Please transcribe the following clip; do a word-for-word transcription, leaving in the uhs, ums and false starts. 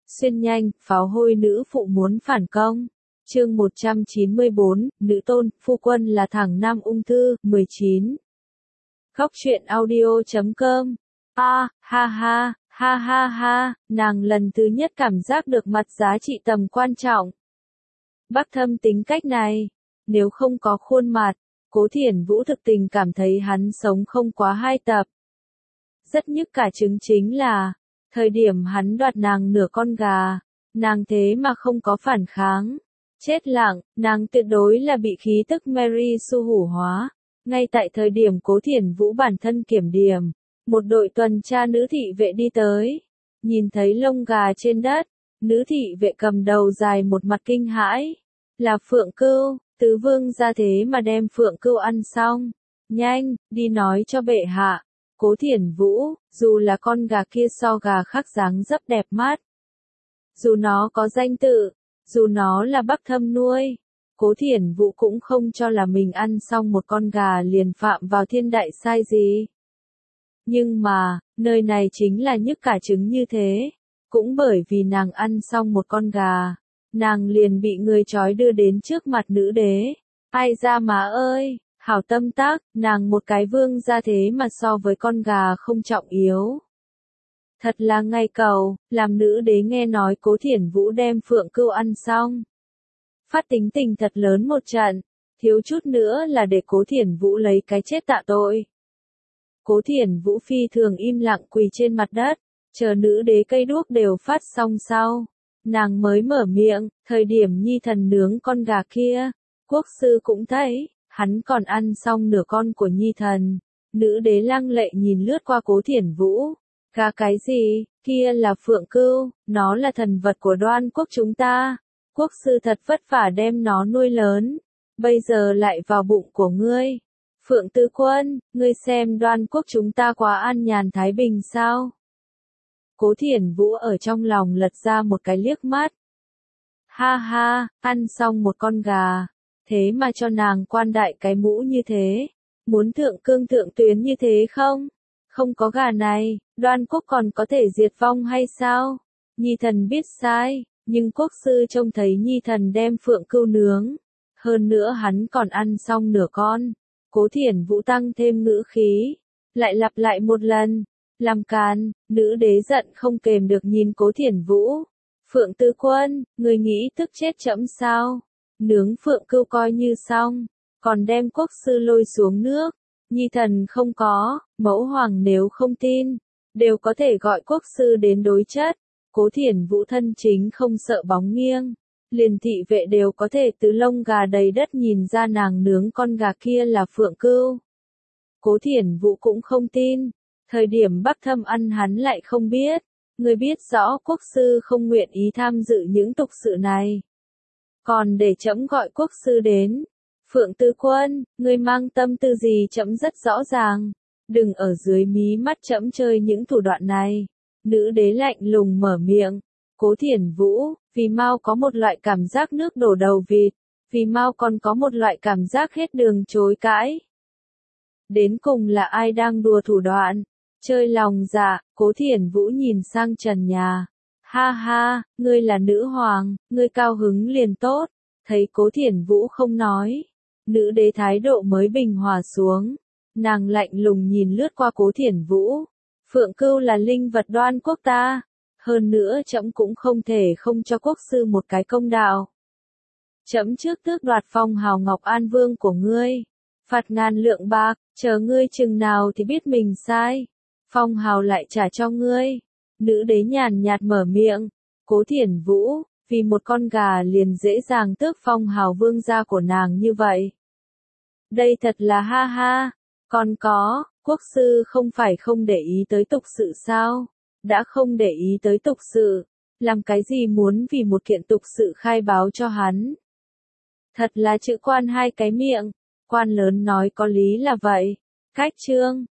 Xuyên nhanh, pháo hôi nữ phụ muốn phản công. Chương một trăm chín mươi bốn, nữ tôn, phu quân là thằng nam ung thư, mười chín. Góc truyện audio chấm com. A, ha ha, ha ha ha, nàng lần thứ nhất cảm giác được mặt giá trị tầm quan trọng. Bắc Thâm tính cách này, nếu không có khuôn mặt, Cố Thiển Vũ thực tình cảm thấy hắn sống không quá hai tập. Rất nhức cả trứng chính là, thời điểm hắn đoạt nàng nửa con gà, nàng thế mà không có phản kháng. Chết lặng, nàng tuyệt đối là bị khí tức Mary Sue hủ hóa. Ngay tại thời điểm Cố Thiển Vũ bản thân kiểm điểm, một đội tuần tra nữ thị vệ đi tới. Nhìn thấy lông gà trên đất, nữ thị vệ cầm đầu dài một mặt kinh hãi. Là Phượng Cưu, tứ vương ra thế mà đem Phượng Cưu ăn xong. Nhanh, đi nói cho bệ hạ. Cố Thiển Vũ, dù là con gà kia so gà khác dáng dấp đẹp mắt, dù nó có danh tự, dù nó là Bắc Thâm nuôi, Cố Thiển Vũ cũng không cho là mình ăn xong một con gà liền phạm vào thiên đại sai gì. Nhưng mà, nơi này chính là nhức cả trứng như thế. Cũng bởi vì nàng ăn xong một con gà, nàng liền bị người trói đưa đến trước mặt nữ đế. Ai ra má ơi! Hảo tâm tác, nàng một cái vương ra thế mà so với con gà không trọng yếu. Thật là ngay cầu, làm nữ đế nghe nói Cố Thiển Vũ đem Phượng Cưu ăn xong. Phát tính tình thật lớn một trận, thiếu chút nữa là để Cố Thiển Vũ lấy cái chết tạ tội. Cố Thiển Vũ phi thường im lặng quỳ trên mặt đất, chờ nữ đế cây đuốc đều phát xong sau. Nàng mới mở miệng, thời điểm nhi thần nướng con gà kia, quốc sư cũng thấy. Hắn còn ăn xong nửa con của nhi thần. Nữ đế lăng lệ nhìn lướt qua Cố Thiển Vũ. Gà cái gì, kia là Phượng Cưu, nó là thần vật của Đoan quốc chúng ta. Quốc sư thật vất vả đem nó nuôi lớn. Bây giờ lại vào bụng của ngươi. Phượng Tư Quân, ngươi xem Đoan quốc chúng ta quá an nhàn thái bình sao? Cố Thiển Vũ ở trong lòng lật ra một cái liếc mắt. Ha ha, ăn xong một con gà. Thế mà cho nàng quan đại cái mũ như thế, muốn thượng cương thượng tuyến như thế không? Không có gà này, Đoan quốc còn có thể diệt vong hay sao? Nhi thần biết sai, nhưng quốc sư trông thấy nhi thần đem Phượng Cưu nướng. Hơn nữa hắn còn ăn xong nửa con. Cố Thiển Vũ tăng thêm ngữ khí, lại lặp lại một lần. Làm càn, nữ đế giận không kềm được nhìn Cố Thiển Vũ. Phượng Tư Quân, người nghĩ tức chết trẫm sao? Nướng Phượng Cưu coi như xong, còn đem quốc sư lôi xuống nước. Nhi thần không có, mẫu hoàng nếu không tin, đều có thể gọi quốc sư đến đối chất. Cố Thiển Vũ thân chính không sợ bóng nghiêng, liền thị vệ đều có thể từ lông gà đầy đất nhìn ra nàng nướng con gà kia là Phượng Cưu. Cố Thiển Vũ cũng không tin, thời điểm Bắc Thâm ăn hắn lại không biết. Người biết rõ quốc sư không nguyện ý tham dự những tục sự này, còn để trẫm gọi quốc sư đến. Phượng Tư Quân, ngươi mang tâm tư gì trẫm rất rõ ràng, đừng ở dưới mí mắt trẫm chơi những thủ đoạn này. Nữ đế lạnh lùng mở miệng. Cố Thiển Vũ, vì mau có một loại cảm giác nước đổ đầu vịt, vì mau còn có một loại cảm giác hết đường chối cãi. Đến cùng là ai đang đùa thủ đoạn, chơi lòng dạ? Cố Thiển Vũ nhìn sang trần nhà. Ha ha, ngươi là nữ hoàng, ngươi cao hứng liền tốt. Thấy Cố Thiển Vũ không nói, nữ đế thái độ mới bình hòa xuống. Nàng lạnh lùng nhìn lướt qua Cố Thiển Vũ. Phượng Cưu là linh vật Đoan quốc ta, hơn nữa trẫm cũng không thể không cho quốc sư một cái công đạo. Trẫm trước tước đoạt phong hào Ngọc An Vương của ngươi, phạt ngàn lượng bạc, chờ ngươi chừng nào thì biết mình sai, phong hào lại trả cho ngươi. Nữ đế nhàn nhạt mở miệng. Cố Thiển Vũ, vì một con gà liền dễ dàng tước phong hào vương gia của nàng như vậy. Đây thật là ha ha. Còn có, quốc sư không phải không để ý tới tục sự sao? Đã không để ý tới tục sự, làm cái gì muốn vì một kiện tục sự khai báo cho hắn? Thật là chữ quan hai cái miệng, quan lớn nói có lý là vậy. Cách chương.